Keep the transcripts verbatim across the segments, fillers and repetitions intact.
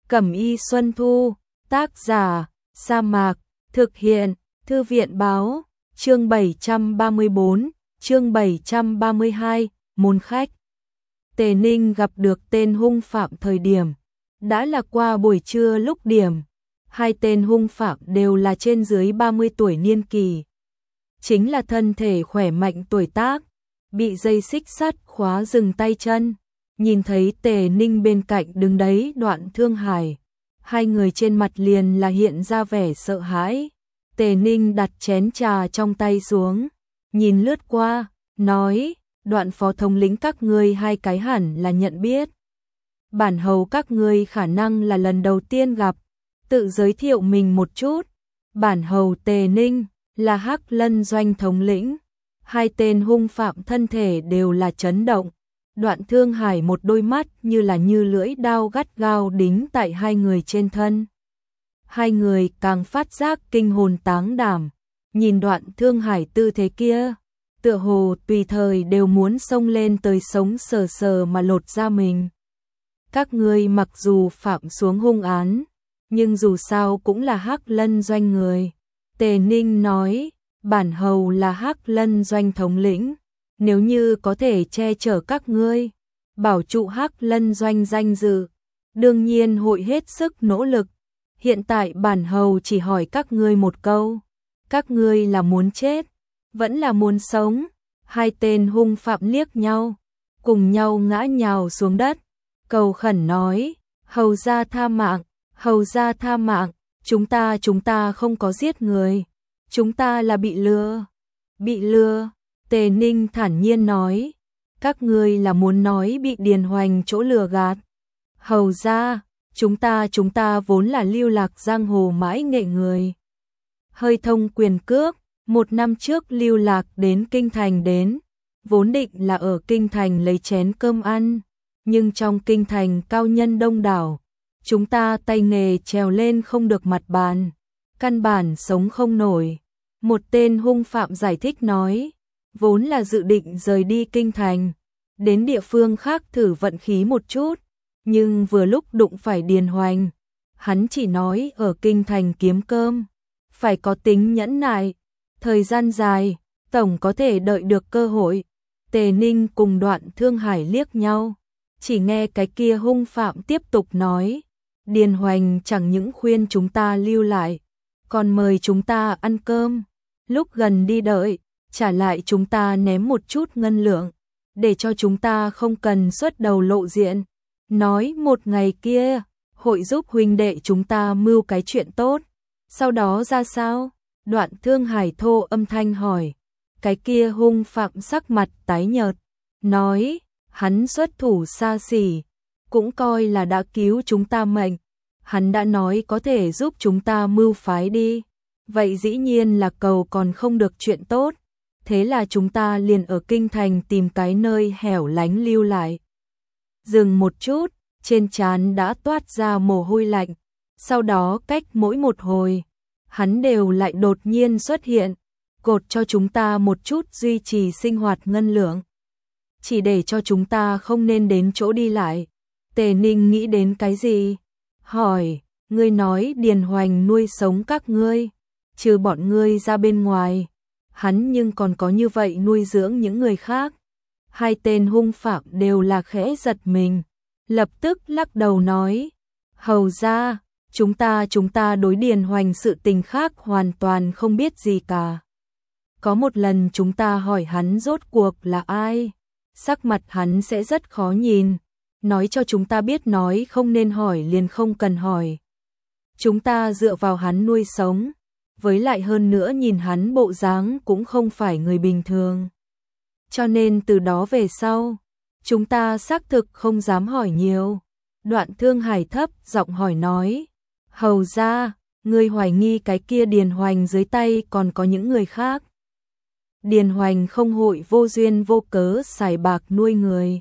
Cẩm y Xuân Thu, tác giả, Sa Mạc, thực hiện, Thư viện báo, chương bảy trăm ba mươi bốn, chương bảy trăm ba mươi hai, môn khách. Tề Ninh gặp được tên hung phạm thời điểm, đã là qua buổi trưa lúc điểm, hai tên hung phạm đều là trên dưới ba mươi tuổi niên kỳ. Chính là thân thể khỏe mạnh tuổi tác, bị dây xích sắt khóa dừng tay chân, nhìn thấy Tề Ninh bên cạnh đứng đấy Đoạn Thương Hải. Hai người trên mặt liền là hiện ra vẻ sợ hãi. Tề Ninh đặt chén trà trong tay xuống, nhìn lướt qua, nói, Đoạn phó thống lĩnh các ngươi hai cái hẳn là nhận biết. Bản hầu các ngươi khả năng là lần đầu tiên gặp, tự giới thiệu mình một chút. Bản hầu Tề Ninh, là Hắc Lân doanh thống lĩnh. Hai tên hung phạm thân thể đều là chấn động. Đoạn Thương Hải một đôi mắt như là như lưỡi đao gắt gao đính tại hai người trên thân. Hai người càng phát giác kinh hồn táng đảm, nhìn Đoạn Thương Hải tư thế kia, tựa hồ tùy thời đều muốn xông lên tới sống sờ sờ mà lột ra mình. Các ngươi mặc dù phạm xuống hung án, nhưng dù sao cũng là Hắc Lân doanh người. Tề Ninh nói, bản hầu là Hắc Lân doanh thống lĩnh, nếu như có thể che chở các ngươi, bảo trụ Hắc Lân doanh danh dự, đương nhiên hội hết sức nỗ lực. Hiện tại bản hầu chỉ hỏi các ngươi một câu, các ngươi là muốn chết, vẫn là muốn sống? Hai tên hung phạm liếc nhau, cùng nhau ngã nhào xuống đất, cầu khẩn nói, hầu gia tha mạng, hầu gia tha mạng, chúng ta chúng ta không có giết người, chúng ta là bị lừa, bị lừa. Tề Ninh thản nhiên nói, các ngươi là muốn nói bị Điền Hoành chỗ lừa gạt. Hầu gia, chúng ta chúng ta vốn là lưu lạc giang hồ mãi nghệ người. Hơi thông quyền cước, một năm trước lưu lạc đến Kinh Thành đến, vốn định là ở Kinh Thành lấy chén cơm ăn, nhưng trong Kinh Thành cao nhân đông đảo, chúng ta tay nghề trèo lên không được mặt bàn, căn bản sống không nổi. Một tên hung phạm giải thích nói, vốn là dự định rời đi Kinh Thành, đến địa phương khác thử vận khí một chút, nhưng vừa lúc đụng phải Điền Hoành, hắn chỉ nói ở Kinh Thành kiếm cơm, phải có tính nhẫn nại, thời gian dài, tổng có thể đợi được cơ hội. Tề Ninh cùng Đoạn Thương Hải liếc nhau, chỉ nghe cái kia hung phạm tiếp tục nói, Điền Hoành chẳng những khuyên chúng ta lưu lại, còn mời chúng ta ăn cơm, lúc gần đi đợi, trả lại chúng ta ném một chút ngân lượng, để cho chúng ta không cần xuất đầu lộ diện. Nói một ngày kia, hội giúp huynh đệ chúng ta mưu cái chuyện tốt. Sau đó ra sao? Đoạn Thương Hải thô âm thanh hỏi. Cái kia hung phạm sắc mặt tái nhợt, nói, hắn xuất thủ xa xỉ, cũng coi là đã cứu chúng ta mệnh. Hắn đã nói có thể giúp chúng ta mưu phái đi. Vậy dĩ nhiên là cầu còn không được chuyện tốt. Thế là chúng ta liền ở Kinh Thành tìm cái nơi hẻo lánh lưu lại. Dừng một chút, trên trán đã toát ra mồ hôi lạnh. Sau đó cách mỗi một hồi, hắn đều lại đột nhiên xuất hiện, cột cho chúng ta một chút duy trì sinh hoạt ngân lượng. Chỉ để cho chúng ta không nên đến chỗ đi lại. Tề Ninh nghĩ đến cái gì? Hỏi, ngươi nói Điền Hoành nuôi sống các ngươi, trừ bọn ngươi ra bên ngoài, hắn nhưng còn có như vậy nuôi dưỡng những người khác. Hai tên hung phạm đều là khẽ giật mình, lập tức lắc đầu nói, hầu gia, chúng ta chúng ta đối Điền Hoành sự tình khác hoàn toàn không biết gì cả. Có một lần chúng ta hỏi hắn rốt cuộc là ai, sắc mặt hắn sẽ rất khó nhìn, nói cho chúng ta biết nói không nên hỏi liền không cần hỏi. Chúng ta dựa vào hắn nuôi sống, với lại hơn nữa nhìn hắn bộ dáng cũng không phải người bình thường. Cho nên từ đó về sau, chúng ta xác thực không dám hỏi nhiều. Đoạn Thương Hải thấp giọng hỏi nói, hầu gia, ngươi hoài nghi cái kia Điền Hoành dưới tay còn có những người khác. Điền Hoành không hội vô duyên vô cớ xài bạc nuôi người.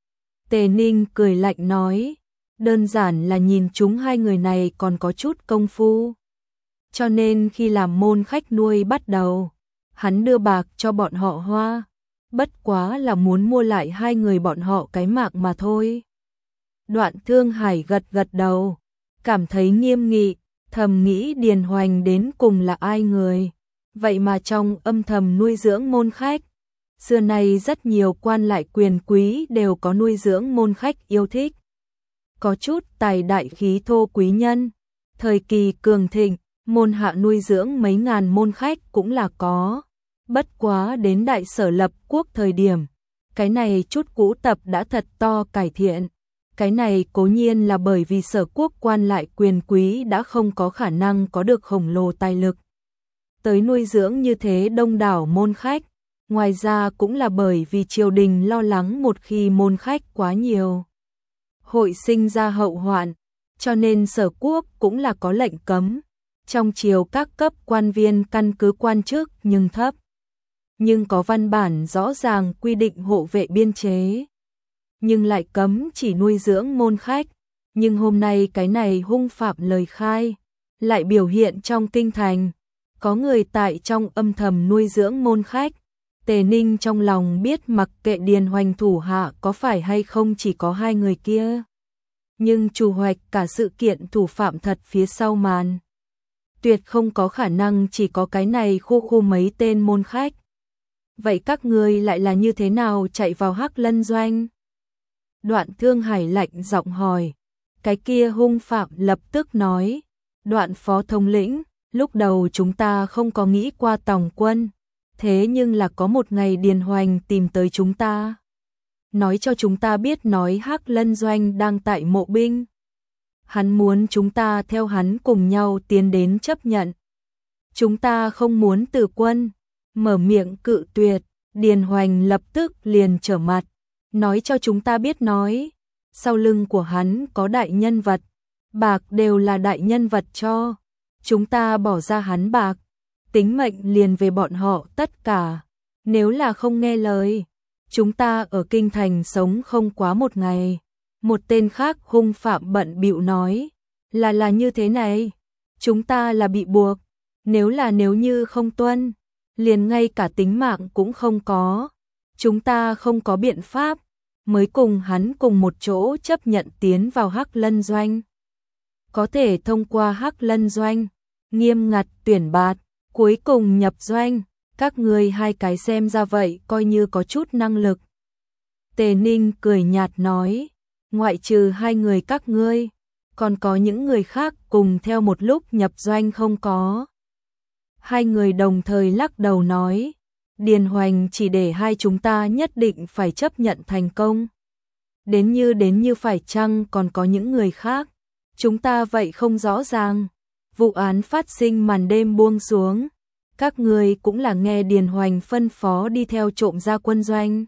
Tề Ninh cười lạnh nói, đơn giản là nhìn chúng hai người này còn có chút công phu. Cho nên khi làm môn khách nuôi bắt đầu, hắn đưa bạc cho bọn họ hoa, bất quá là muốn mua lại hai người bọn họ cái mạng mà thôi. Đoạn Thương Hải gật gật đầu, cảm thấy nghiêm nghị, thầm nghĩ Điền Hoành đến cùng là ai người, vậy mà trong âm thầm nuôi dưỡng môn khách. Xưa nay rất nhiều quan lại quyền quý đều có nuôi dưỡng môn khách yêu thích. Có chút tài đại khí thô quý nhân, thời kỳ cường thịnh, môn hạ nuôi dưỡng mấy ngàn môn khách cũng là có. Bất quá đến Đại Sở lập quốc thời điểm, cái này chút cũ tập đã thật to cải thiện. Cái này cố nhiên là bởi vì Sở quốc quan lại quyền quý đã không có khả năng có được khổng lồ tài lực tới nuôi dưỡng như thế đông đảo môn khách. Ngoài ra cũng là bởi vì triều đình lo lắng một khi môn khách quá nhiều, hội sinh ra hậu hoạn, cho nên Sở quốc cũng là có lệnh cấm. Trong triều các cấp quan viên căn cứ quan chức nhưng thấp, nhưng có văn bản rõ ràng quy định hộ vệ biên chế, nhưng lại cấm chỉ nuôi dưỡng môn khách. Nhưng hôm nay cái này hung phạm lời khai lại biểu hiện trong kinh thành, có người tại trong âm thầm nuôi dưỡng môn khách. Tề Ninh trong lòng biết mặc kệ Điền Hoành thủ hạ có phải hay không chỉ có hai người kia, nhưng chủ hoạch cả sự kiện thủ phạm thật phía sau màn, tuyệt không có khả năng chỉ có cái này khu khu mấy tên môn khách. Vậy các ngươi lại là như thế nào chạy vào Hắc Lân doanh? Đoạn Thương Hải lạnh giọng hỏi. Cái kia hung phạm lập tức nói, Đoạn phó thống lĩnh, lúc đầu chúng ta không có nghĩ qua tòng quân, thế nhưng là có một ngày Điền Hoành tìm tới chúng ta, nói cho chúng ta biết nói Hắc Lân doanh đang tại mộ binh. Hắn muốn chúng ta theo hắn cùng nhau tiến đến chấp nhận. Chúng ta không muốn từ quân, mở miệng cự tuyệt. Điền Hoành lập tức liền trở mặt, nói cho chúng ta biết nói, sau lưng của hắn có đại nhân vật, bạc đều là đại nhân vật cho, chúng ta bỏ ra hắn bạc, tính mệnh liền về bọn họ tất cả, nếu là không nghe lời, chúng ta ở kinh thành sống không quá một ngày. Một tên khác hung phạm bận bịu nói, là là như thế này, chúng ta là bị buộc, nếu là nếu như không tuân, liền ngay cả tính mạng cũng không có, chúng ta không có biện pháp, mới cùng hắn cùng một chỗ chấp nhận tiến vào Hắc Lân doanh. Có thể thông qua Hắc Lân doanh, nghiêm ngặt tuyển bạt, cuối cùng nhập doanh, các ngươi hai cái xem ra vậy coi như có chút năng lực. Tề Ninh cười nhạt nói, ngoại trừ hai người các ngươi, còn có những người khác cùng theo một lúc nhập doanh không có. Hai người đồng thời lắc đầu nói, Điền Hoành chỉ để hai chúng ta nhất định phải chấp nhận thành công. Đến như đến như phải chăng còn có những người khác, chúng ta vậy không rõ ràng. Vụ án phát sinh màn đêm buông xuống, các ngươi cũng là nghe Điền Hoành phân phó đi theo trộm ra quân doanh.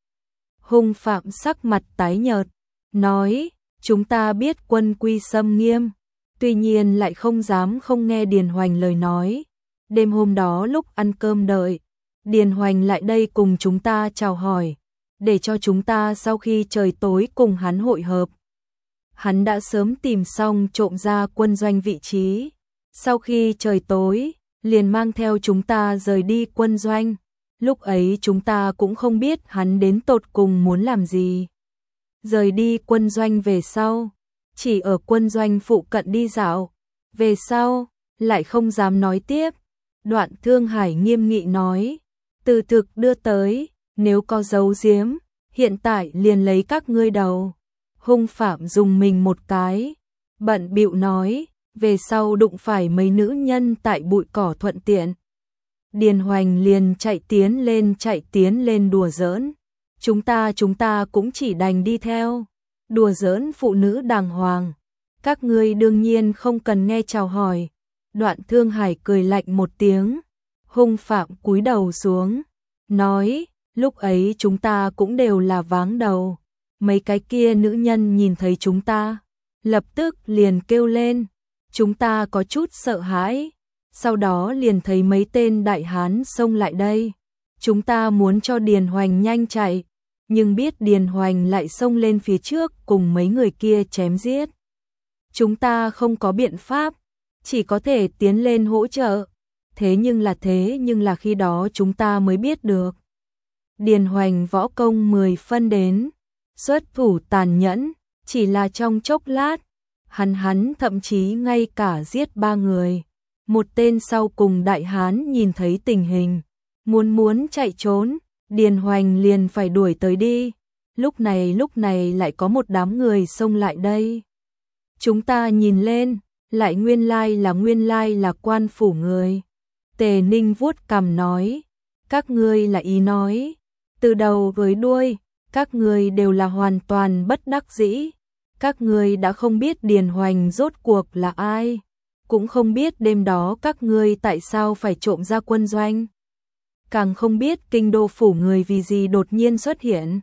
Hung phạm sắc mặt tái nhợt, nói, chúng ta biết quân quy xâm nghiêm, tuy nhiên lại không dám không nghe Điền Hoành lời nói. Đêm hôm đó lúc ăn cơm đợi, Điền Hoành lại đây cùng chúng ta chào hỏi, để cho chúng ta sau khi trời tối cùng hắn hội hợp. Hắn đã sớm tìm xong trộm ra quân doanh vị trí, sau khi trời tối, liền mang theo chúng ta rời đi quân doanh. Lúc ấy chúng ta cũng không biết hắn đến tột cùng muốn làm gì. Rời đi quân doanh về sau, chỉ ở quân doanh phụ cận đi dạo, về sau, lại không dám nói tiếp. Đoạn Thương Hải nghiêm nghị nói, từ thực đưa tới, nếu có giấu giếm, hiện tại liền lấy các ngươi đầu. Hung phạm dùng mình một cái, bận bịu nói, về sau đụng phải mấy nữ nhân tại bụi cỏ thuận tiện. Điền Hoành liền chạy tiến lên chạy tiến lên đùa giỡn, chúng ta chúng ta cũng chỉ đành đi theo, đùa giỡn phụ nữ đàng hoàng, các ngươi đương nhiên không cần nghe chào hỏi. Đoạn Thương Hải cười lạnh một tiếng, hung phạm cúi đầu xuống, nói, lúc ấy chúng ta cũng đều là váng đầu, mấy cái kia nữ nhân nhìn thấy chúng ta, lập tức liền kêu lên, chúng ta có chút sợ hãi, sau đó liền thấy mấy tên đại hán xông lại đây, chúng ta muốn cho Điền Hoành nhanh chạy, nhưng biết Điền Hoành lại xông lên phía trước cùng mấy người kia chém giết. Chúng ta không có biện pháp, chỉ có thể tiến lên hỗ trợ, thế nhưng là thế nhưng là khi đó chúng ta mới biết được. Điền Hoành võ công mười phân đến, xuất thủ tàn nhẫn, chỉ là trong chốc lát, Hắn hắn thậm chí ngay cả giết ba người. Một tên sau cùng đại hán nhìn thấy tình hình, muốn muốn chạy trốn, Điền Hoành liền phải đuổi tới đi. Lúc này lúc này lại có một đám người xông lại đây. Chúng ta nhìn lên, lại nguyên lai là nguyên lai là quan phủ người. Tề Ninh vuốt cằm nói, các ngươi là ý nói, từ đầu với đuôi, các ngươi đều là hoàn toàn bất đắc dĩ. Các ngươi đã không biết Điền Hoành rốt cuộc là ai, cũng không biết đêm đó các ngươi tại sao phải trộm ra quân doanh, càng không biết kinh đô phủ người vì gì đột nhiên xuất hiện.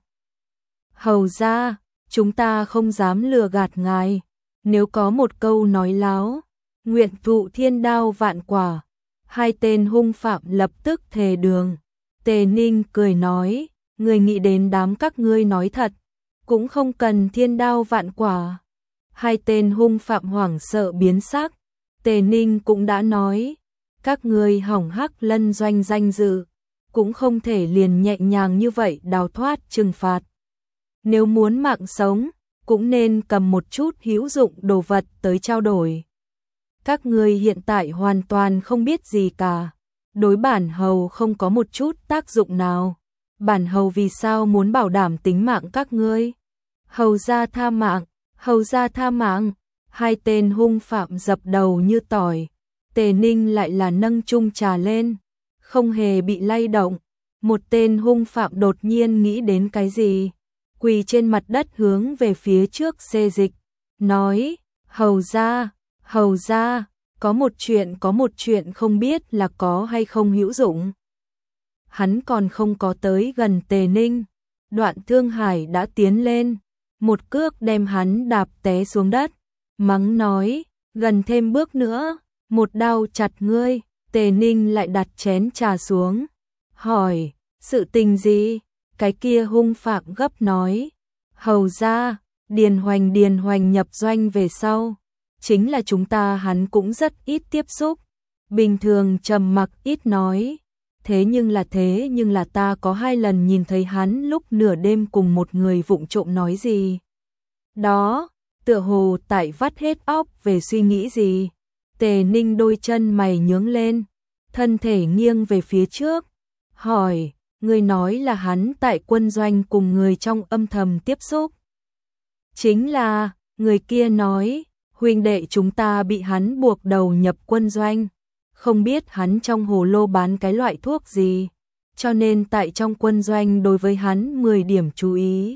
Hầu ra, chúng ta không dám lừa gạt ngài, nếu có một câu nói láo, nguyện thụ thiên đao vạn quả. Hai tên hung phạm lập tức thề đường. Tề Ninh cười nói, người nghĩ đến đám các ngươi nói thật, cũng không cần thiên đao vạn quả. Hai tên hung phạm hoảng sợ biến sắc. Tề Ninh cũng đã nói, các ngươi hỏng Hắc Lân doanh danh dự, cũng không thể liền nhẹ nhàng như vậy đào thoát trừng phạt. Nếu muốn mạng sống, cũng nên cầm một chút hữu dụng đồ vật tới trao đổi. Các ngươi hiện tại hoàn toàn không biết gì cả, đối bản hầu không có một chút tác dụng nào. Bản hầu vì sao muốn bảo đảm tính mạng các ngươi? Hầu gia tha mạng, hầu gia tha mạng. Hai tên hung phạm dập đầu như tỏi. Tề Ninh lại là nâng chung trà lên, không hề bị lay động. Một tên hung phạm đột nhiên nghĩ đến cái gì, quỳ trên mặt đất hướng về phía trước xê dịch, nói, hầu gia, hầu gia, có một chuyện có một chuyện không biết là có hay không hữu dụng. Hắn còn không có tới gần Tề Ninh, Đoạn Thương Hải đã tiến lên, một cước đem hắn đạp té xuống đất, mắng nói, gần thêm bước nữa, một đao chặt ngươi. Tề Ninh lại đặt chén trà xuống, hỏi, sự tình gì? Cái kia hung phạm gấp nói, hầu ra, Điền Hoành Điền Hoành nhập doanh về sau, chính là chúng ta hắn cũng rất ít tiếp xúc, bình thường trầm mặc ít nói, thế nhưng là thế nhưng là ta có hai lần nhìn thấy hắn lúc nửa đêm cùng một người vụng trộm nói gì. Đó, tựa hồ tại vắt hết óc về suy nghĩ gì. Tề Ninh đôi chân mày nhướng lên, thân thể nghiêng về phía trước, hỏi, người nói là hắn tại quân doanh cùng người trong âm thầm tiếp xúc. Chính là, người kia nói, huynh đệ chúng ta bị hắn buộc đầu nhập quân doanh, không biết hắn trong hồ lô bán cái loại thuốc gì, cho nên tại trong quân doanh đối với hắn mười điểm chú ý.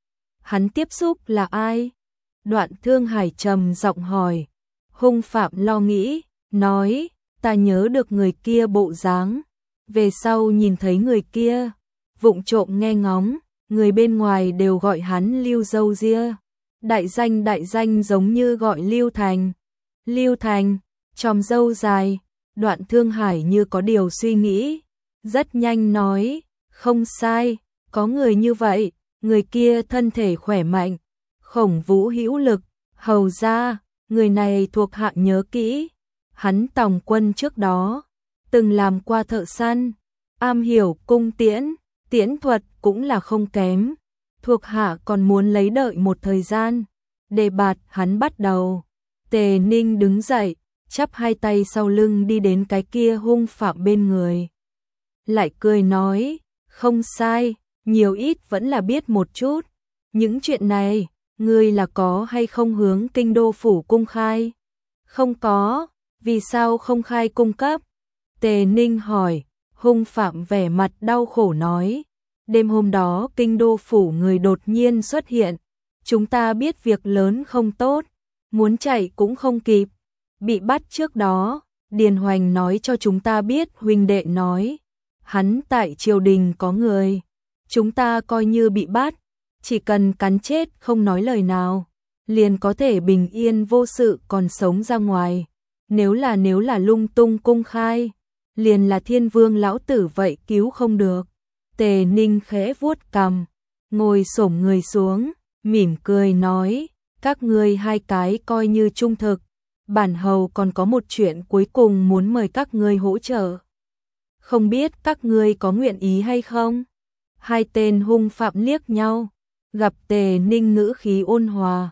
Hắn tiếp xúc là ai? Đoạn Thương Hải trầm giọng hỏi. Hung phạm lo nghĩ, nói, ta nhớ được người kia bộ dáng, về sau nhìn thấy người kia, vụng trộm nghe ngóng, người bên ngoài đều gọi hắn Lưu Dâu Ria, đại danh đại danh giống như gọi Lưu Thành. Lưu Thành, chòm râu dài. Đoạn Thương Hải như có điều suy nghĩ, rất nhanh nói, không sai, có người như vậy, người kia thân thể khỏe mạnh, khổng vũ hữu lực, hầu ra, người này thuộc hạ nhớ kỹ, hắn tòng quân trước đó, từng làm qua thợ săn, am hiểu cung tiễn, tiễn thuật cũng là không kém, thuộc hạ còn muốn lấy đợi một thời gian, đề bạt hắn bắt đầu. Tề Ninh đứng dậy, chắp hai tay sau lưng đi đến cái kia hung phạm bên người. Lại cười nói, không sai, nhiều ít vẫn là biết một chút, những chuyện này, ngươi là có hay không hướng kinh đô phủ cung khai? Không có, vì sao không khai cung cấp? Tề Ninh hỏi, hung phạm vẻ mặt đau khổ nói, đêm hôm đó kinh đô phủ người đột nhiên xuất hiện, chúng ta biết việc lớn không tốt, muốn chạy cũng không kịp, bị bắt trước đó, Điền Hoành nói cho chúng ta biết huynh đệ nói, hắn tại triều đình có người, chúng ta coi như bị bắt, chỉ cần cắn chết không nói lời nào, liền có thể bình yên vô sự còn sống ra ngoài. Nếu là nếu là lung tung công khai, liền là thiên vương lão tử vậy cứu không được. Tề Ninh khẽ vuốt cằm, ngồi xổm người xuống, mỉm cười nói, các ngươi hai cái coi như trung thực, bản hầu còn có một chuyện cuối cùng muốn mời các ngươi hỗ trợ. Không biết các ngươi có nguyện ý hay không? Hai tên hung phạm liếc nhau, gặp Tề Ninh ngữ khí ôn hòa,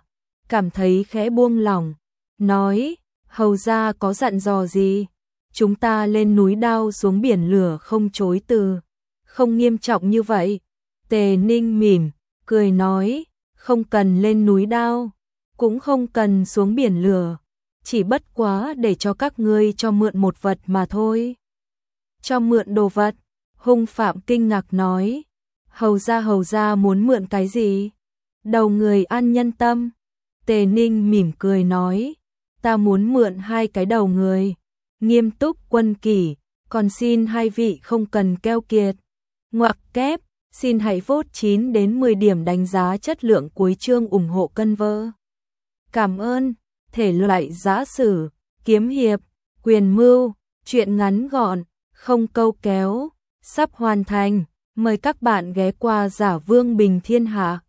cảm thấy khẽ buông lỏng, nói, hầu gia có dặn dò gì? Chúng ta lên núi đao xuống biển lửa không chối từ, không nghiêm trọng như vậy. Tề Ninh mỉm, cười nói, không cần lên núi đao, cũng không cần xuống biển lửa, chỉ bất quá để cho các ngươi cho mượn một vật mà thôi. Cho mượn đồ vật? Hung Phạm kinh ngạc nói, hầu gia hầu gia muốn mượn cái gì? Đầu người ăn nhân tâm. Tề Ninh mỉm cười nói, ta muốn mượn hai cái đầu người. Nghiêm Túc Quân Kỷ, còn xin hai vị không cần keo kiệt. Ngoặc kép, xin hãy vote chín đến mười điểm đánh giá chất lượng cuối chương ủng hộ cân vơ. Cảm ơn. Thể loại giã sử, kiếm hiệp, quyền mưu, truyện ngắn gọn, không câu kéo, sắp hoàn thành. Mời các bạn ghé qua Giả Vương Bình Thiên Hạ.